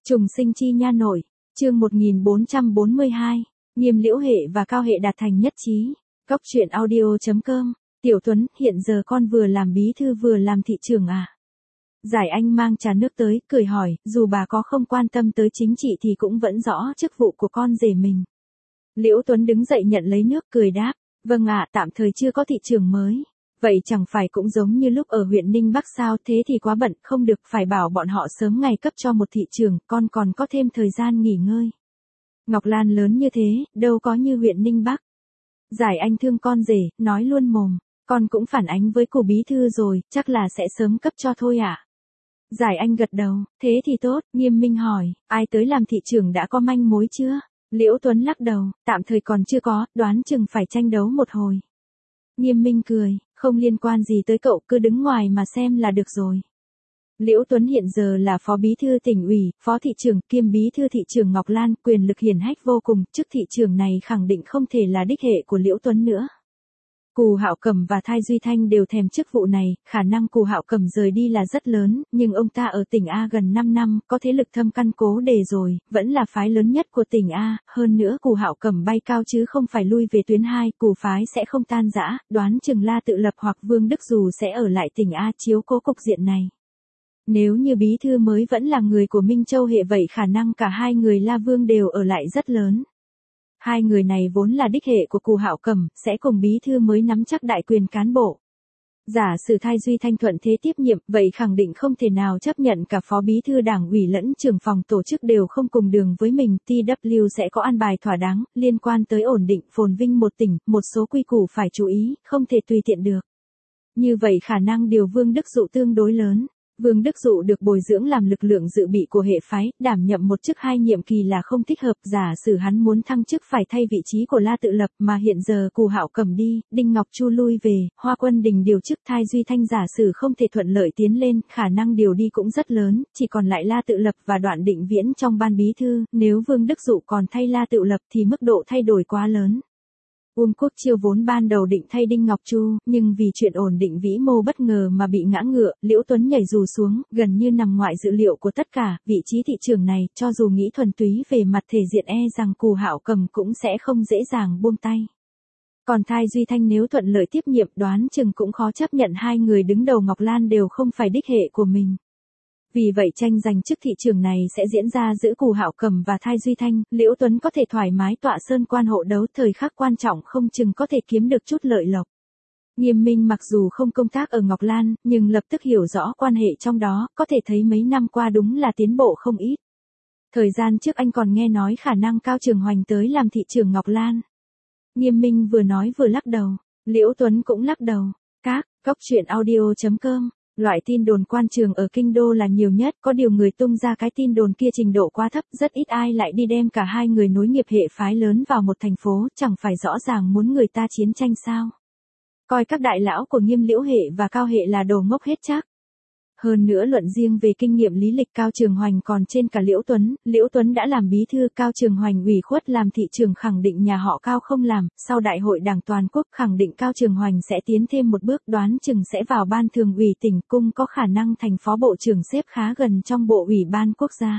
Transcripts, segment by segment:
Trùng sinh chi nha nội, chương 1442, Nghiêm Liễu Hệ và Cao Hệ đạt thành nhất trí. Cóc truyện audio.com, Tiểu Tuấn, hiện giờ con vừa làm bí thư vừa làm thị trưởng à? Giải Anh mang trà nước tới, cười hỏi, dù bà có không quan tâm tới chính trị thì cũng vẫn rõ chức vụ của con rể mình. Liễu Tuấn đứng dậy nhận lấy nước, cười đáp, vâng ạ, tạm thời chưa có thị trưởng mới. Vậy chẳng phải cũng giống như lúc ở huyện Ninh Bắc sao, thế thì quá bận, không được, phải bảo bọn họ sớm ngày cấp cho một thị trưởng, con còn có thêm thời gian nghỉ ngơi. Ngọc Lan lớn như thế, đâu có như huyện Ninh Bắc. Giải Anh thương con rể, nói luôn mồm, con cũng phản ánh với cô bí thư rồi, chắc là sẽ sớm cấp cho thôi ạ. Giải Anh gật đầu, thế thì tốt. Nghiêm Minh hỏi, ai tới làm thị trưởng đã có manh mối chưa? Liễu Tuấn lắc đầu, tạm thời còn chưa có, đoán chừng phải tranh đấu một hồi. Nghiêm Minh cười, không liên quan gì tới cậu, cứ đứng ngoài mà xem là được rồi. Liễu Tuấn hiện giờ là phó bí thư tỉnh ủy, phó thị trưởng kiêm bí thư thị trưởng Ngọc Lan, quyền lực hiển hách vô cùng, chức thị trưởng này khẳng định không thể là đích hệ của Liễu Tuấn nữa. Cù Hạo Cẩm và Thai Duy Thanh đều thèm chức vụ này, khả năng Cù Hạo Cẩm rời đi là rất lớn, nhưng ông ta ở tỉnh A gần 5 năm, có thế lực thâm căn cố đề rồi, vẫn là phái lớn nhất của tỉnh A, hơn nữa Cù Hạo Cẩm bay cao chứ không phải lui về tuyến 2, Cù phái sẽ không tan rã, đoán chừng La Tự Lập hoặc Vương Đức Dù sẽ ở lại tỉnh A chiếu cố cục diện này. Nếu như bí thư mới vẫn là người của Minh Châu Hệ vậy khả năng cả hai người La Vương đều ở lại rất lớn. Hai người này vốn là đích hệ của Cù Hạo Cẩm, sẽ cùng bí thư mới nắm chắc đại quyền cán bộ. Giả sử Thai Duy Thanh thuận thế tiếp nhiệm, vậy khẳng định không thể nào chấp nhận cả phó bí thư đảng ủy lẫn trưởng phòng tổ chức đều không cùng đường với mình. TW sẽ có an bài thỏa đáng, liên quan tới ổn định, phồn vinh một tỉnh, một số quy củ phải chú ý, không thể tùy tiện được. Như vậy khả năng điều Vương Đức Dụ tương đối lớn. Vương Đức Dụ được bồi dưỡng làm lực lượng dự bị của hệ phái, đảm nhậm một chức 2 nhiệm kỳ là không thích hợp, giả sử hắn muốn thăng chức phải thay vị trí của La Tự Lập mà hiện giờ Cù Hạo Cẩm đi, Đinh Ngọc Chu lui về, Hoa Quân Đình điều chức, Thai Duy Thanh giả sử không thể thuận lợi tiến lên, khả năng điều đi cũng rất lớn, chỉ còn lại La Tự Lập và Đoạn Định Viễn trong ban bí thư, nếu Vương Đức Dụ còn thay La Tự Lập thì mức độ thay đổi quá lớn. Uông Quốc Chiêu vốn ban đầu định thay Đinh Ngọc Chu, nhưng vì chuyện ổn định vĩ mô bất ngờ mà bị ngã ngựa, Liễu Tuấn nhảy dù xuống, gần như nằm ngoại dự liệu của tất cả, vị trí thị trưởng này, cho dù nghĩ thuần túy về mặt thể diện rằng Cù Hạo Cẩm cũng sẽ không dễ dàng buông tay. Còn Thai Duy Thanh nếu thuận lợi tiếp nhiệm đoán chừng cũng khó chấp nhận hai người đứng đầu Ngọc Lan đều không phải đích hệ của mình. Vì vậy tranh giành chức thị trưởng này sẽ diễn ra giữa Cù Hạo Cẩm và Thai Duy Thanh, Liễu Tuấn có thể thoải mái tọa sơn quan hộ đấu, thời khắc quan trọng không chừng có thể kiếm được chút lợi lộc. Nghiêm Minh mặc dù không công tác ở Ngọc Lan, nhưng lập tức hiểu rõ quan hệ trong đó, có thể thấy mấy năm qua đúng là tiến bộ không ít. Thời gian trước anh còn nghe nói khả năng Cao Trường Hoành tới làm thị trưởng Ngọc Lan. Nghiêm Minh vừa nói vừa lắc đầu, Liễu Tuấn cũng lắc đầu. Cóc truyện audio.com, loại tin đồn quan trường ở kinh đô là nhiều nhất, có điều người tung ra cái tin đồn kia trình độ quá thấp, rất ít ai lại đi đem cả hai người nối nghiệp hệ phái lớn vào một thành phố, chẳng phải rõ ràng muốn người ta chiến tranh sao? Coi các đại lão của Nghiêm Liễu Hệ và Cao Hệ là đồ ngốc hết chắc. Hơn nữa luận riêng về kinh nghiệm lý lịch Cao Trường Hoành còn trên cả Liễu Tuấn đã làm bí thư, Cao Trường Hoành ủy khuất làm thị trưởng khẳng định nhà họ Cao không làm, sau đại hội đảng toàn quốc khẳng định Cao Trường Hoành sẽ tiến thêm một bước, đoán chừng sẽ vào ban thường ủy tỉnh cung, có khả năng thành phó bộ trưởng xếp khá gần trong bộ ủy ban quốc gia.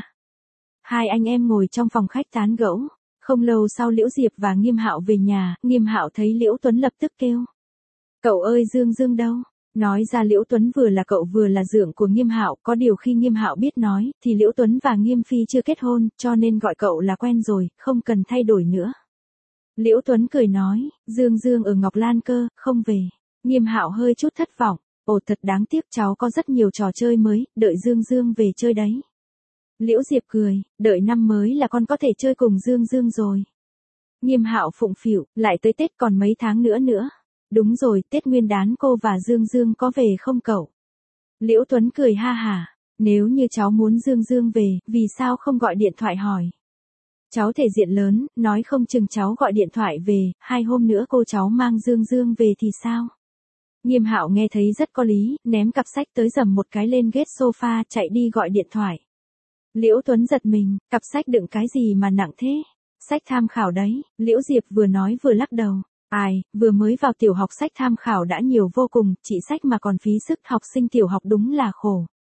Hai anh em ngồi trong phòng khách tán gẫu, không lâu sau Liễu Diệp và Nghiêm Hạo về nhà, Nghiêm Hạo thấy Liễu Tuấn lập tức kêu. Cậu ơi, Dương Dương đâu? Nói ra Liễu Tuấn vừa là cậu vừa là dượng của Nghiêm Hạo, có điều khi Nghiêm Hạo biết nói, thì Liễu Tuấn và Nghiêm Phi chưa kết hôn, cho nên gọi cậu là quen rồi, không cần thay đổi nữa. Liễu Tuấn cười nói, Dương Dương ở Ngọc Lan cơ, không về. Nghiêm Hạo hơi chút thất vọng, ồ thật đáng tiếc, cháu có rất nhiều trò chơi mới, đợi Dương Dương về chơi đấy. Liễu Diệp cười, đợi năm mới là con có thể chơi cùng Dương Dương rồi. Nghiêm Hạo phụng phịu, lại tới Tết còn mấy tháng nữa. Đúng rồi, Tết Nguyên Đán cô và Dương Dương có về không cậu? Liễu Tuấn cười ha hả, nếu như cháu muốn Dương Dương về, vì sao không gọi điện thoại hỏi? Cháu thể diện lớn, nói không chừng cháu gọi điện thoại về, 2 hôm nữa cô cháu mang Dương Dương về thì sao? Nghiêm Hạo nghe thấy rất có lý, ném cặp sách tới dầm một cái lên ghế sofa, chạy đi gọi điện thoại. Liễu Tuấn giật mình, cặp sách đựng cái gì mà nặng thế? Sách tham khảo đấy, Liễu Diệp vừa nói vừa lắc đầu. Ai, vừa mới vào tiểu học sách tham khảo đã nhiều vô cùng, chỉ sách mà còn phí sức, học sinh tiểu học đúng là khổ.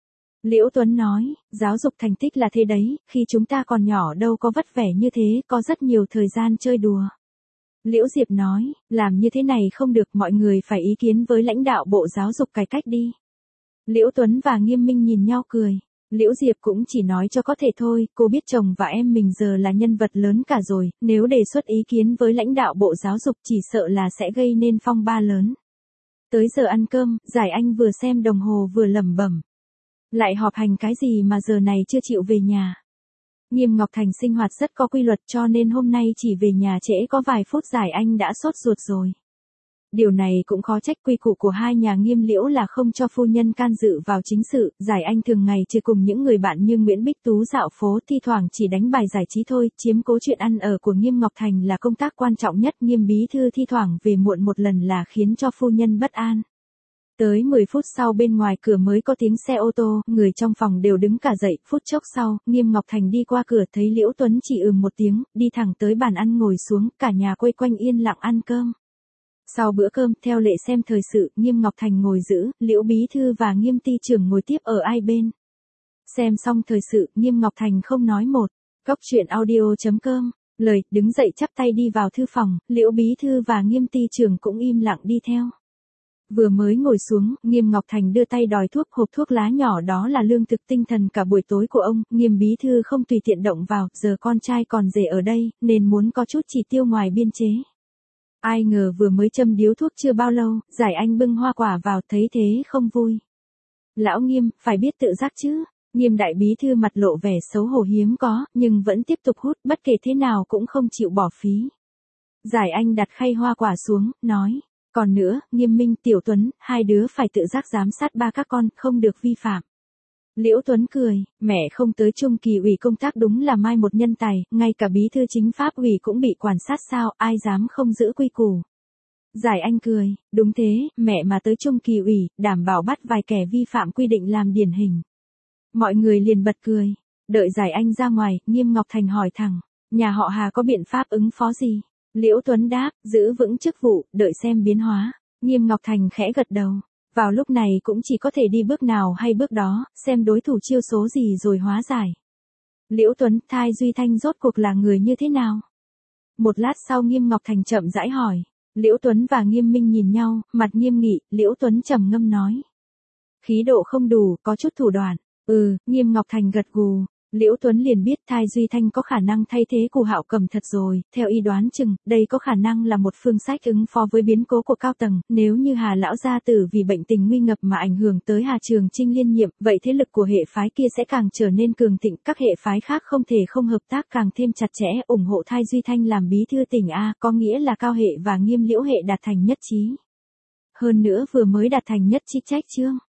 Liễu Tuấn nói, giáo dục thành tích là thế đấy, khi chúng ta còn nhỏ đâu có vất vẻ như thế, có rất nhiều thời gian chơi đùa. Liễu Diệp nói, làm như thế này không được, mọi người phải ý kiến với lãnh đạo Bộ Giáo dục cải cách đi. Liễu Tuấn và Nghiêm Minh nhìn nhau cười. Liễu Diệp cũng chỉ nói cho có thể thôi, cô biết chồng và em mình giờ là nhân vật lớn cả rồi, nếu đề xuất ý kiến với lãnh đạo Bộ Giáo dục chỉ sợ là sẽ gây nên phong ba lớn. Tới giờ ăn cơm, Giải Anh vừa xem đồng hồ vừa lẩm bẩm. Lại họp hành cái gì mà giờ này chưa chịu về nhà. Nghiêm Ngọc Thành sinh hoạt rất có quy luật cho nên hôm nay chỉ về nhà trễ có vài phút Giải Anh đã sốt ruột rồi. Điều này cũng khó trách, quy củ của hai nhà Nghiêm Liễu là không cho phu nhân can dự vào chính sự, Giải Anh thường ngày chỉ cùng những người bạn như Nguyễn Bích Tú dạo phố, thi thoảng chỉ đánh bài giải trí thôi, chiếm cố chuyện ăn ở của Nghiêm Ngọc Thành là công tác quan trọng nhất, Nghiêm bí thư thi thoảng về muộn một lần là khiến cho phu nhân bất an. Tới 10 phút sau bên ngoài cửa mới có tiếng xe ô tô, người trong phòng đều đứng cả dậy, phút chốc sau, Nghiêm Ngọc Thành đi qua cửa thấy Liễu Tuấn chỉ một tiếng, đi thẳng tới bàn ăn ngồi xuống, cả nhà quây quanh yên lặng ăn cơm. Sau bữa cơm, theo lệ xem thời sự, Nghiêm Ngọc Thành ngồi giữ, Liễu bí thư và Nghiêm ty trưởng ngồi tiếp ở hai bên. Xem xong thời sự, Nghiêm Ngọc Thành không nói một. Cốc truyện audio.com, lời, đứng dậy chắp tay đi vào thư phòng, Liễu bí thư và Nghiêm ty trưởng cũng im lặng đi theo. Vừa mới ngồi xuống, Nghiêm Ngọc Thành đưa tay đòi thuốc, hộp thuốc lá nhỏ đó là lương thực tinh thần cả buổi tối của ông, Nghiêm bí thư không tùy tiện động vào, giờ con trai còn rể ở đây, nên muốn có chút chỉ tiêu ngoài biên chế. Ai ngờ vừa mới châm điếu thuốc chưa bao lâu, Giải Anh bưng hoa quả vào, thấy thế không vui. Lão Nghiêm, phải biết tự giác chứ. Nghiêm đại bí thư mặt lộ vẻ xấu hổ hiếm có, nhưng vẫn tiếp tục hút, bất kể thế nào cũng không chịu bỏ phí. Giải Anh đặt khay hoa quả xuống, nói. Còn nữa, Nghiêm Minh, Tiểu Tuấn, hai đứa phải tự giác giám sát ba các con, không được vi phạm. Liễu Tuấn cười, mẹ không tới Trung Kỳ ủy công tác đúng là mai một nhân tài, ngay cả bí thư chính pháp ủy cũng bị quản sát sao, ai dám không giữ quy củ. Giải Anh cười, đúng thế, mẹ mà tới Trung Kỳ ủy, đảm bảo bắt vài kẻ vi phạm quy định làm điển hình. Mọi người liền bật cười, đợi Giải Anh ra ngoài, Nghiêm Ngọc Thành hỏi thẳng, nhà họ Hà có biện pháp ứng phó gì? Liễu Tuấn đáp, giữ vững chức vụ, đợi xem biến hóa. Nghiêm Ngọc Thành khẽ gật đầu. Vào lúc này cũng chỉ có thể đi bước nào hay bước đó, xem đối thủ chiêu số gì rồi hóa giải. Liễu Tuấn, Thai Duy Thanh rốt cuộc là người như thế nào? Một lát sau Nghiêm Ngọc Thành chậm rãi hỏi. Liễu Tuấn và Nghiêm Minh nhìn nhau, mặt nghiêm nghị, Liễu Tuấn trầm ngâm nói. Khí độ không đủ, có chút thủ đoạn. Nghiêm Ngọc Thành gật gù. Liễu Tuấn liền biết Thai Duy Thanh có khả năng thay thế Cù Hạo Cầm thật rồi, theo y đoán chừng, đây có khả năng là một phương sách ứng phó với biến cố của cao tầng, nếu như Hà lão gia tử vì bệnh tình nguy ngập mà ảnh hưởng tới Hà Trường Chinh liên nhiệm, vậy thế lực của hệ phái kia sẽ càng trở nên cường thịnh, các hệ phái khác không thể không hợp tác càng thêm chặt chẽ, ủng hộ Thai Duy Thanh làm bí thư tỉnh A, có nghĩa là Cao hệ và Nghiêm Liễu hệ đạt thành nhất trí. Hơn nữa vừa mới đạt thành nhất trí trách chương.